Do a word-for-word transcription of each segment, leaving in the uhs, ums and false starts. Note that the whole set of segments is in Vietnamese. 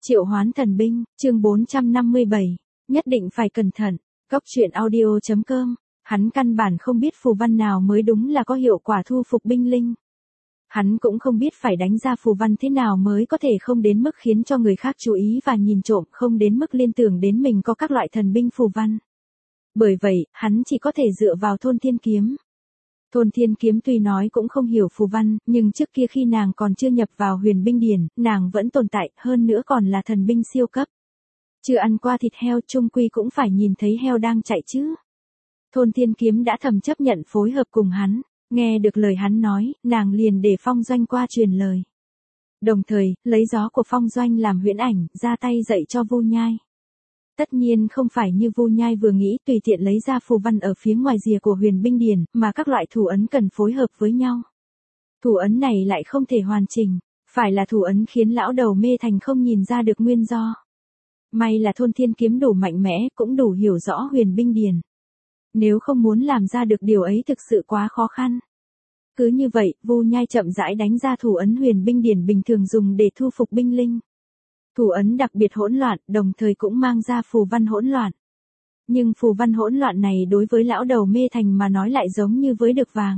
Triệu hoán thần binh, chương bốn trăm năm mươi bảy, nhất định phải cẩn thận, Cốc truyện audio chấm com, hắn căn bản không biết phù văn nào mới đúng là có hiệu quả thu phục binh linh. Hắn cũng không biết phải đánh ra phù văn thế nào mới có thể không đến mức khiến cho người khác chú ý và nhìn trộm, không đến mức liên tưởng đến mình có các loại thần binh phù văn. Bởi vậy, hắn chỉ có thể dựa vào Thôn Thiên Kiếm. Thôn Thiên Kiếm tuy nói cũng không hiểu phù văn, nhưng trước kia khi nàng còn chưa nhập vào huyền binh điển, nàng vẫn tồn tại, hơn nữa còn là thần binh siêu cấp. Chưa ăn qua thịt heo chung quy cũng phải nhìn thấy heo đang chạy chứ. Thôn Thiên Kiếm đã thầm chấp nhận phối hợp cùng hắn, nghe được lời hắn nói, nàng liền để Phong Doanh qua truyền lời. Đồng thời, lấy gió của Phong Doanh làm huyễn ảnh, ra tay dạy cho Vu Nhai. Tất nhiên không phải như Vu Nhai vừa nghĩ tùy tiện lấy ra phù văn ở phía ngoài rìa của huyền binh điển, mà các loại thủ ấn cần phối hợp với nhau. Thủ ấn này lại không thể hoàn chỉnh, phải là thủ ấn khiến lão đầu mê thành không nhìn ra được nguyên do. May là Thôn Thiên Kiếm đủ mạnh mẽ, cũng đủ hiểu rõ huyền binh điển. Nếu không muốn làm ra được điều ấy thực sự quá khó khăn. Cứ như vậy, Vu Nhai chậm rãi đánh ra thủ ấn huyền binh điển bình thường dùng để thu phục binh linh. Thủ ấn đặc biệt hỗn loạn, đồng thời cũng mang ra phù văn hỗn loạn. Nhưng phù văn hỗn loạn này đối với lão đầu mê thành mà nói lại giống như với đực vàng.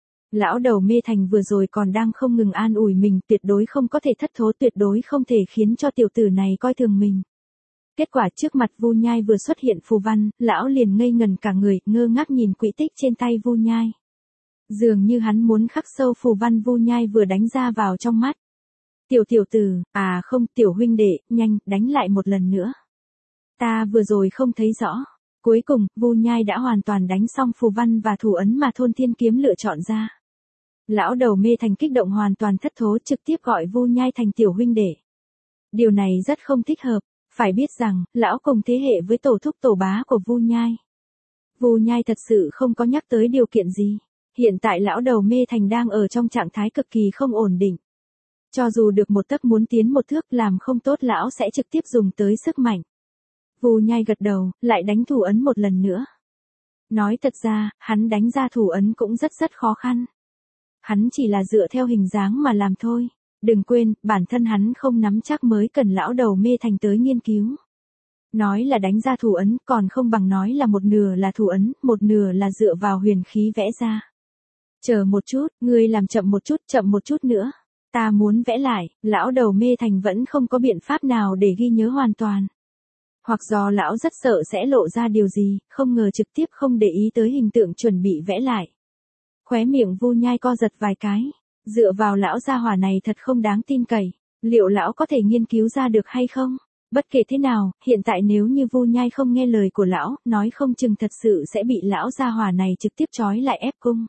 Lão đầu mê thành vừa rồi còn đang không ngừng an ủi mình, tuyệt đối không có thể thất thố, tuyệt đối không thể khiến cho tiểu tử này coi thường mình. Kết quả trước mặt Vu Nhai vừa xuất hiện phù văn, lão liền ngây ngần cả người, ngơ ngác nhìn quỹ tích trên tay Vu Nhai. Dường như hắn muốn khắc sâu phù văn Vu Nhai vừa đánh ra vào trong mắt. Tiểu tiểu tử, à không, tiểu huynh đệ, nhanh, đánh lại một lần nữa. Ta vừa rồi không thấy rõ. Cuối cùng, Vu Nhai đã hoàn toàn đánh xong phù văn và thủ ấn mà Thôn Thiên Kiếm lựa chọn ra. Lão đầu mê thành kích động hoàn toàn thất thố, trực tiếp gọi Vu Nhai thành tiểu huynh đệ. Điều này rất không thích hợp, phải biết rằng, lão cùng thế hệ với tổ thúc tổ bá của Vu Nhai. Vu Nhai thật sự không có nhắc tới điều kiện gì. Hiện tại lão đầu mê thành đang ở trong trạng thái cực kỳ không ổn định. Cho dù được một tấc muốn tiến một thước, làm không tốt lão sẽ trực tiếp dùng tới sức mạnh. Vu Nhai gật đầu, lại đánh thủ ấn một lần nữa. Nói thật ra, hắn đánh ra thủ ấn cũng rất rất khó khăn. Hắn chỉ là dựa theo hình dáng mà làm thôi. Đừng quên, bản thân hắn không nắm chắc mới cần lão đầu mê thành tới nghiên cứu. Nói là đánh ra thủ ấn, còn không bằng nói là một nửa là thủ ấn, một nửa là dựa vào huyền khí vẽ ra. Chờ một chút, ngươi làm chậm một chút, chậm một chút nữa. Ta muốn vẽ lại, lão đầu mê thành vẫn không có biện pháp nào để ghi nhớ hoàn toàn. Hoặc do lão rất sợ sẽ lộ ra điều gì, không ngờ trực tiếp không để ý tới hình tượng chuẩn bị vẽ lại. Khóe miệng Vu Nhai co giật vài cái, dựa vào lão gia hỏa này thật không đáng tin cậy, liệu lão có thể nghiên cứu ra được hay không? Bất kể thế nào, hiện tại nếu như Vu Nhai không nghe lời của lão, nói không chừng thật sự sẽ bị lão gia hỏa này trực tiếp trói lại ép cung.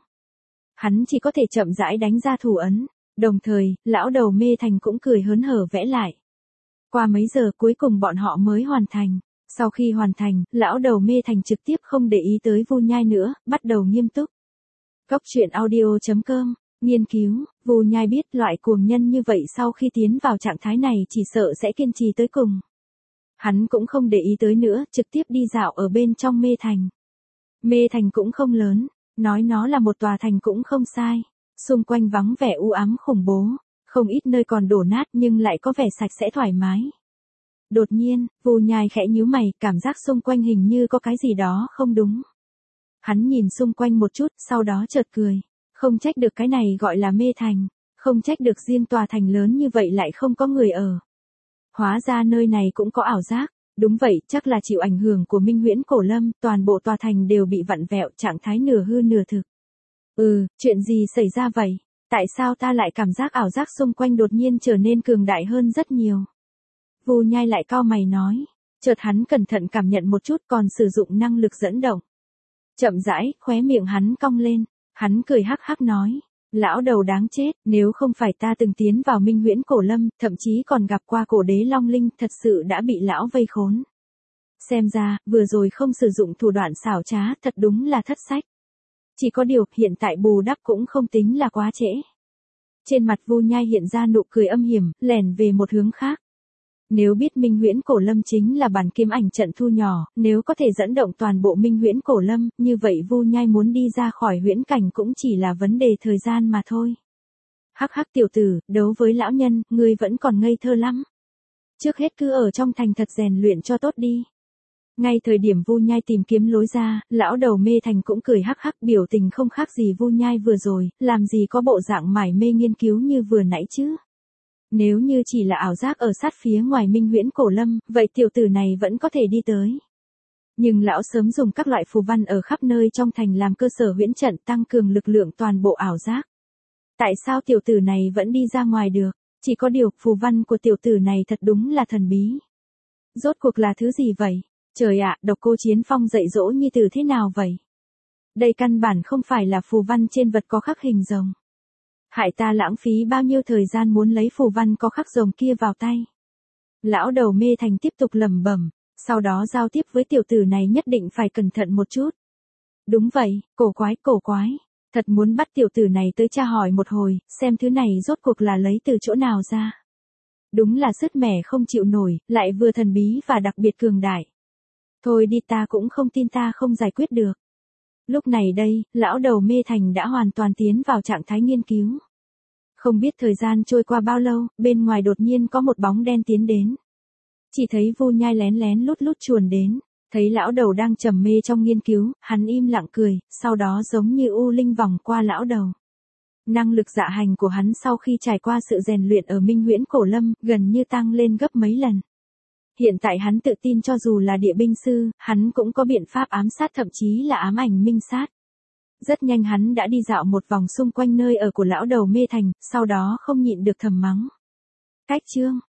Hắn chỉ có thể chậm rãi đánh ra thủ ấn. Đồng thời, lão đầu mê thành cũng cười hớn hở vẽ lại. Qua mấy giờ cuối cùng bọn họ mới hoàn thành. Sau khi hoàn thành, lão đầu mê thành trực tiếp không để ý tới Vu Nhai nữa, bắt đầu nghiêm túc. Cốc truyện audio chấm com, nghiên cứu, Vu Nhai biết loại cuồng nhân như vậy sau khi tiến vào trạng thái này chỉ sợ sẽ kiên trì tới cùng. Hắn cũng không để ý tới nữa, trực tiếp đi dạo ở bên trong mê thành. Mê thành cũng không lớn, nói nó là một tòa thành cũng không sai. Xung quanh vắng vẻ u ám khủng bố, không ít nơi còn đổ nát nhưng lại có vẻ sạch sẽ thoải mái. Đột nhiên, Vu Nhai khẽ nhíu mày, cảm giác xung quanh hình như có cái gì đó không đúng. Hắn nhìn xung quanh một chút, sau đó chợt cười. Không trách được cái này gọi là mê thành, không trách được riêng tòa thành lớn như vậy lại không có người ở. Hóa ra nơi này cũng có ảo giác. Đúng vậy, chắc là chịu ảnh hưởng của Minh Huyễn Cổ Lâm, toàn bộ tòa thành đều bị vặn vẹo, trạng thái nửa hư nửa thực. Ừ, chuyện gì xảy ra vậy? Tại sao ta lại cảm giác ảo giác xung quanh đột nhiên trở nên cường đại hơn rất nhiều? Vu Nhai lại cau mày nói. Chợt hắn cẩn thận cảm nhận một chút còn sử dụng năng lực dẫn động. Chậm rãi, khóe miệng hắn cong lên. Hắn cười hắc hắc nói. Lão đầu đáng chết, nếu không phải ta từng tiến vào Minh Huyễn Cổ Lâm, thậm chí còn gặp qua cổ đế Long Linh, thật sự đã bị lão vây khốn. Xem ra, vừa rồi không sử dụng thủ đoạn xảo trá, thật đúng là thất sách. Chỉ có điều, hiện tại bù đắp cũng không tính là quá trễ. Trên mặt Vu Nhai hiện ra nụ cười âm hiểm, lèn về một hướng khác. Nếu biết Minh Huyễn Cổ Lâm chính là bản kiếm ảnh trận thu nhỏ, nếu có thể dẫn động toàn bộ Minh Huyễn Cổ Lâm, như vậy Vu Nhai muốn đi ra khỏi huyễn cảnh cũng chỉ là vấn đề thời gian mà thôi. Hắc hắc tiểu tử, đấu với lão nhân, ngươi vẫn còn ngây thơ lắm. Trước hết cứ ở trong thành thật rèn luyện cho tốt đi. Ngay thời điểm Vu Nhai tìm kiếm lối ra, lão đầu Mê Thành cũng cười hắc hắc, biểu tình không khác gì Vu Nhai vừa rồi, làm gì có bộ dạng mải mê nghiên cứu như vừa nãy chứ. Nếu như chỉ là ảo giác ở sát phía ngoài Minh Huyễn Cổ Lâm, vậy tiểu tử này vẫn có thể đi tới. Nhưng lão sớm dùng các loại phù văn ở khắp nơi trong thành làm cơ sở huyễn trận tăng cường lực lượng toàn bộ ảo giác. Tại sao tiểu tử này vẫn đi ra ngoài được? Chỉ có điều, phù văn của tiểu tử này thật đúng là thần bí. Rốt cuộc là thứ gì vậy? Trời ạ, Độc Cô Chiến Phong dạy dỗ như từ thế nào vậy? Đây căn bản không phải là phù văn trên vật có khắc hình rồng. Hại ta lãng phí bao nhiêu thời gian muốn lấy phù văn có khắc rồng kia vào tay. Lão đầu Mê Thành tiếp tục lẩm bẩm, sau đó giao tiếp với tiểu tử này nhất định phải cẩn thận một chút. Đúng vậy, cổ quái, cổ quái. Thật muốn bắt tiểu tử này tới tra hỏi một hồi, xem thứ này rốt cuộc là lấy từ chỗ nào ra. Đúng là sứt mẻ không chịu nổi, lại vừa thần bí và đặc biệt cường đại. Thôi đi, ta cũng không tin ta không giải quyết được. Lúc này đây, lão đầu Mê Thành đã hoàn toàn tiến vào trạng thái nghiên cứu. Không biết thời gian trôi qua bao lâu, bên ngoài đột nhiên có một bóng đen tiến đến. Chỉ thấy Vu Nhai lén lén lút lút chuồn đến, thấy lão đầu đang trầm mê trong nghiên cứu, hắn im lặng cười, sau đó giống như u linh vòng qua lão đầu. Năng lực dạ hành của hắn sau khi trải qua sự rèn luyện ở Minh Huyễn Cổ Lâm, gần như tăng lên gấp mấy lần. Hiện tại hắn tự tin cho dù là địa binh sư, hắn cũng có biện pháp ám sát, thậm chí là ám ảnh minh sát. Rất nhanh hắn đã đi dạo một vòng xung quanh nơi ở của lão đầu Mê Thành, sau đó không nhịn được thầm mắng. Cách chương